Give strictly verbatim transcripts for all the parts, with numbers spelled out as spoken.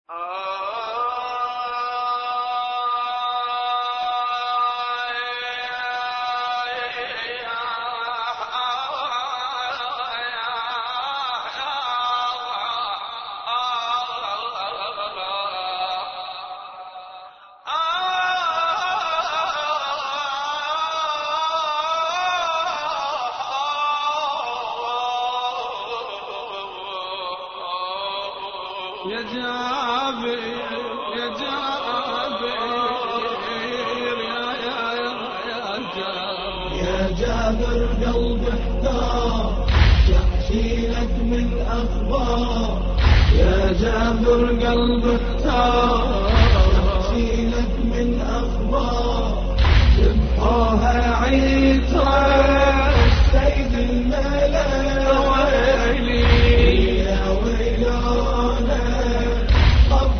يا جابر يا جابر يا يا يا جابر يا جابر قلب احتار يحكي لك من اخبار. يا جابر قلب احتار يحكي لك من اخبار. ذبحوها عيترة سيد الملك ويلي يا ويلانا طب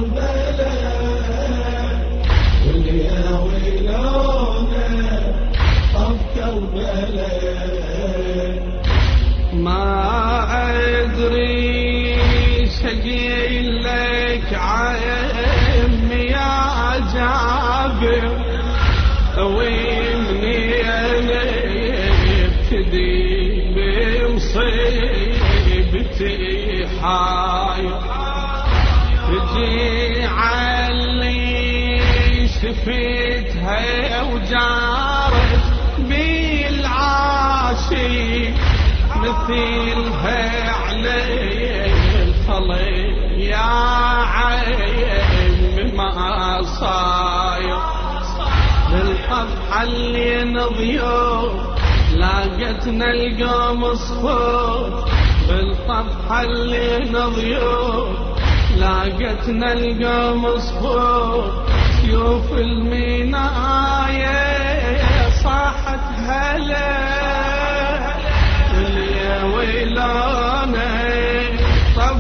كربلاء. يا ويلانا طب كربلاء. ما أدري شقيل لك عمي يا جابر ومني أنا ابتدي بمصيبتي حاير. تجي علي شفتها وجارت بالعاشي مثلها علي الخلي يا عين ما صاير. بالطبحة اللي نضيوف لاقتنا القوم صفوف. بالطبحة اللي نضيوف لاقتنا القوم صفوف. سيوف المناية صاحت هلا يا ويلانا طب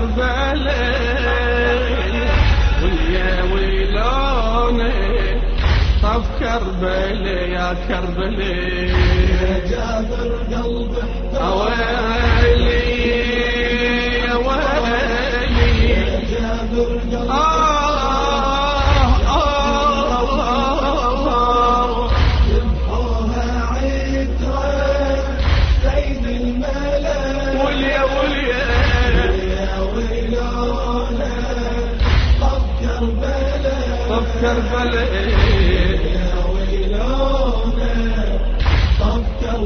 كربلاء. يا ويلانا طب كربلاء يا كربلاء. يا جابر قلب احتار ويلي يا ويلي يا جابر قلب آه آه آه ذبحوها عترة سيد الملك وليا وليا يا ويلانا طب كربلاء. طب كربلاء يا ويلانا طب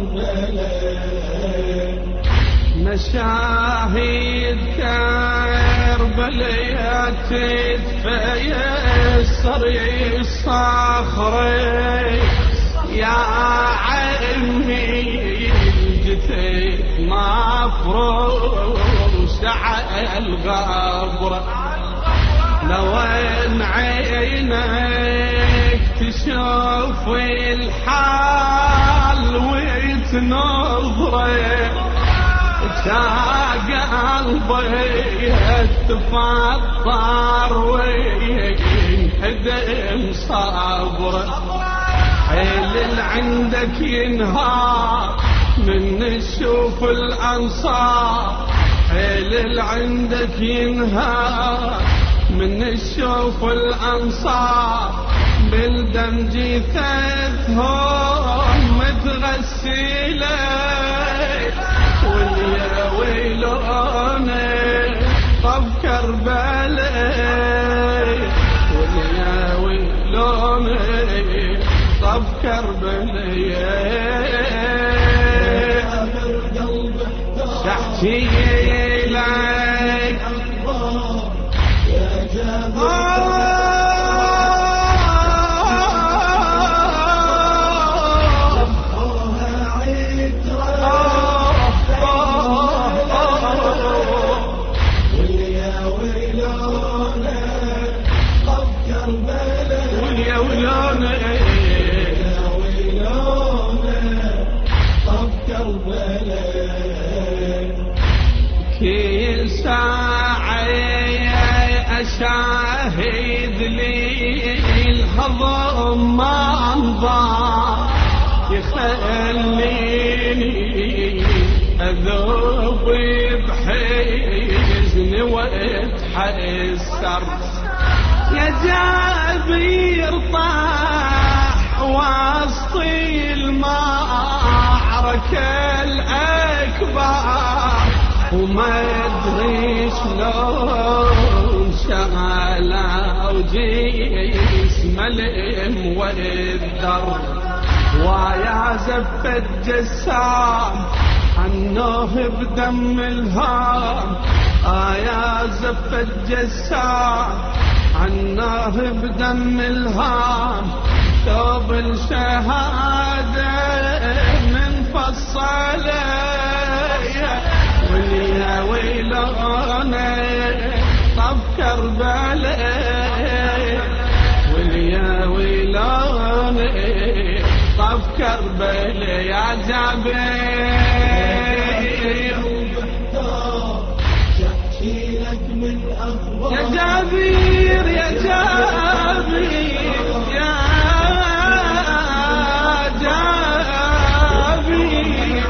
كربلاء. مشاهد كربلاء تتفيسر الصخرة يا عمي الجثث مفروش على الغبرة. لو ان عينك تشوف الحال وتنظره تاق قلبي تفطر وينهدم صبره. حيل اللي عندك ينهار من نشوف الأنصار. حيل اللي عندك ينهار من نشوف الأنصار. بالدم جثثهم متغسلة ويا ويلانا طب كربلاء. ويا ويلانا طب كربلاء. شحتي لك أخبار يا جابر ذبحوها عترة ويا ويلانا طب كربلاء. ويا ويلانا يا ويلانا طب كربلاء. كل ساعة أشاهد لي الهضم ما انضاع يخليني أذوب بحزن عيني واتحسر يا جابير طاح وسط المعركة الأكبر وما أدري شلون شغله وجسمه المودر ويا زفة جسام عنه بدم الهام يا زفة جسام عنه بدم الهام ثوب الشهادة من فصله ويا ويلونه طب كربلاء ويا ويلونه طب كربلاء يا جابير يا جابير يا جابير يا جابير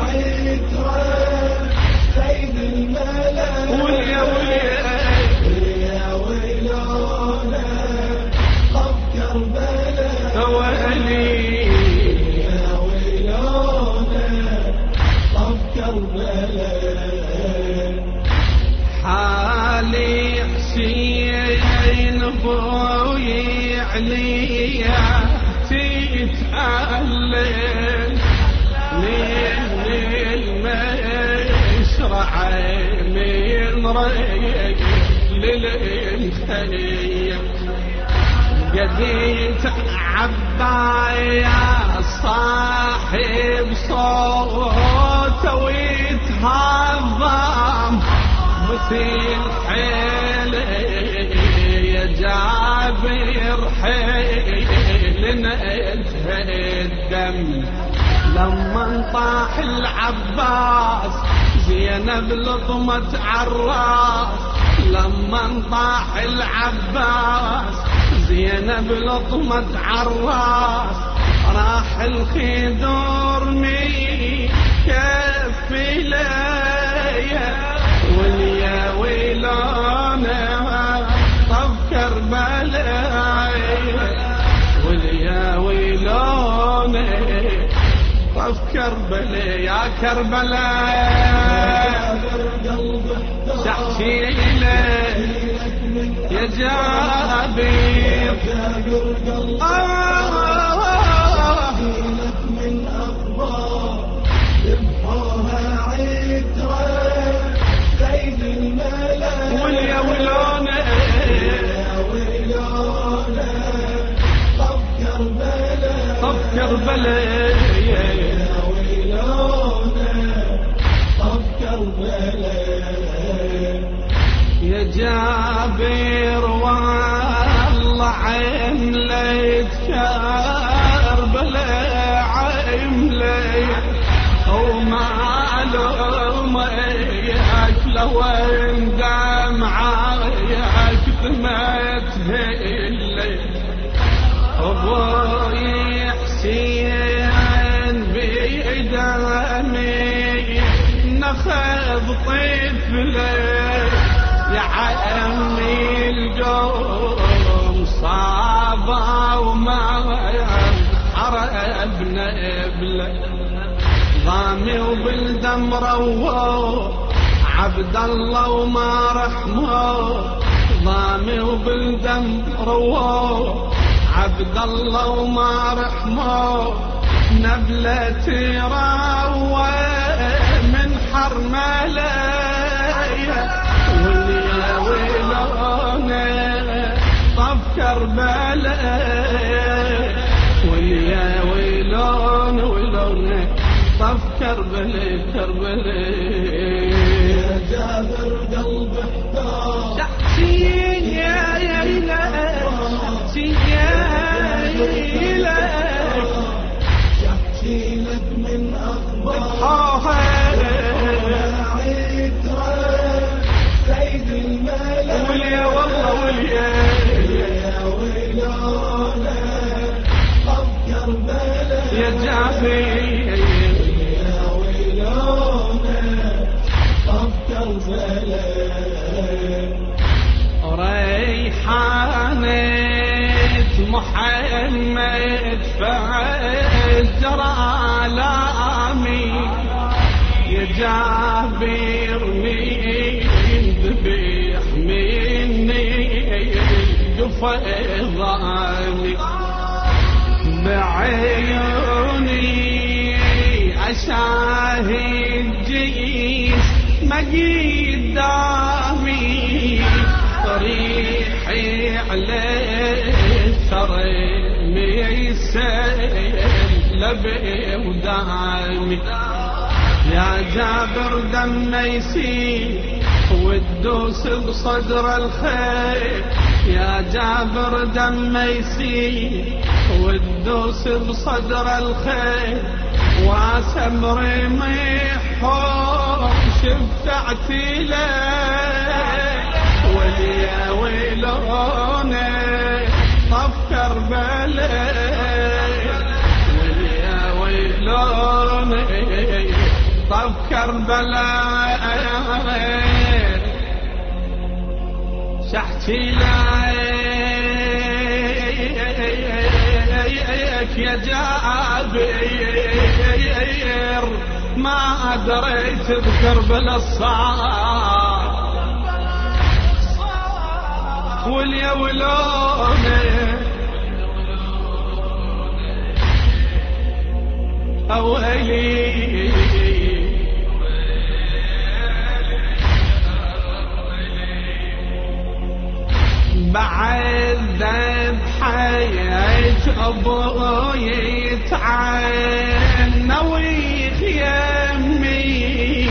سيد الملك ويا ويا ويلونه طب كربلاء ويلي يا ويلونه طب كربلاء حالي حسين بوي عليا تتألم من المشرع من ريق للخيم قديت عبايا صاحب صوته ويتهضم مثل حيلي يا جابر حيلنا اتهدم لما طاح العباس زينب لطمت عالراس لما طاح العباس زينب لطمت عالراس راح الخدور مي كف ليا ويا ويلانا طب كربلاء ويا ويلانا طب كربلاء يا كربلاء شحشيلة يا جابير من أخبار يبقاها عترة سيد الملك ويا ويلانا يا ويلونه طب كربلاء طب كربلاء يا ويلونه طب كربلاء يا جابر والله عملت كربلاء عملت ومعلوم لو اندم عايك تمتهلي ابوي حسين بيدمي نخذ طفلي يا عمي القوم صابا وما حربنا ابله ضامي وبالدم رواه عبد الله وما رحمه ضامي وبالدم رواه عبد الله وما رحمه نبلة روى من حرملايا ويا ويلونه طب كربلاء ويا ويلونه ويلونه طب كربلاء كربلاء يا جابر قلب احتار شحشين يا يلا شحشين يا يلا شحشيلك من أخبار سيد الملك وليا والله وليا يا ويلونه طب كربلاء يا جابر يا ويلونه طب كربلاء محمد فجر آلامي يا جابر من ذبيح مني قفا ظالي بعيوني أشاهد جيس ما قدامي طريحي عليه ترى ميسر لبي ودامي يا جابر دم يسيل والدوس بصدر الخير يا جابر دم يسيل والدوس بصدر الخير واسمر محور شفعتي له وليا ويلونه طف كربلاء وليا ويلونه طف كربلاء شحتي لك يا جابر ما دريت بكربلاء الصعب واليا ولونه أويلي بعد ذبحيت أبوي يتعنى ويخيمي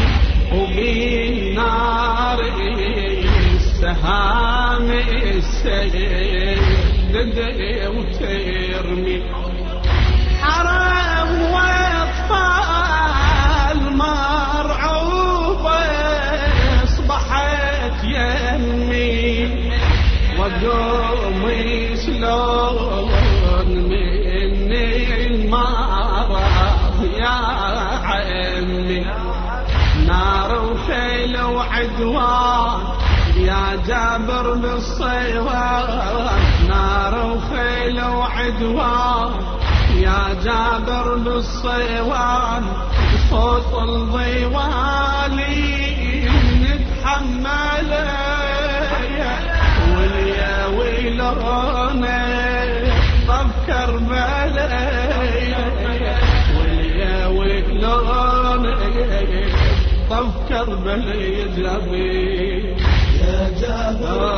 وبالنار السهام السيد وترمي حرام واطفال مرعوبة اصبحت يمي وقوم شلون مني المرض يا عمي نار وخيل وعدوان يا جابر بالصيوان نار وخيل وعدوان يا جابر بالصيوان صوت الضيوالي نتحمله واليا ويلونه طف كربلاء واليا ويلونه طف كربلاء يا جابر يا جابر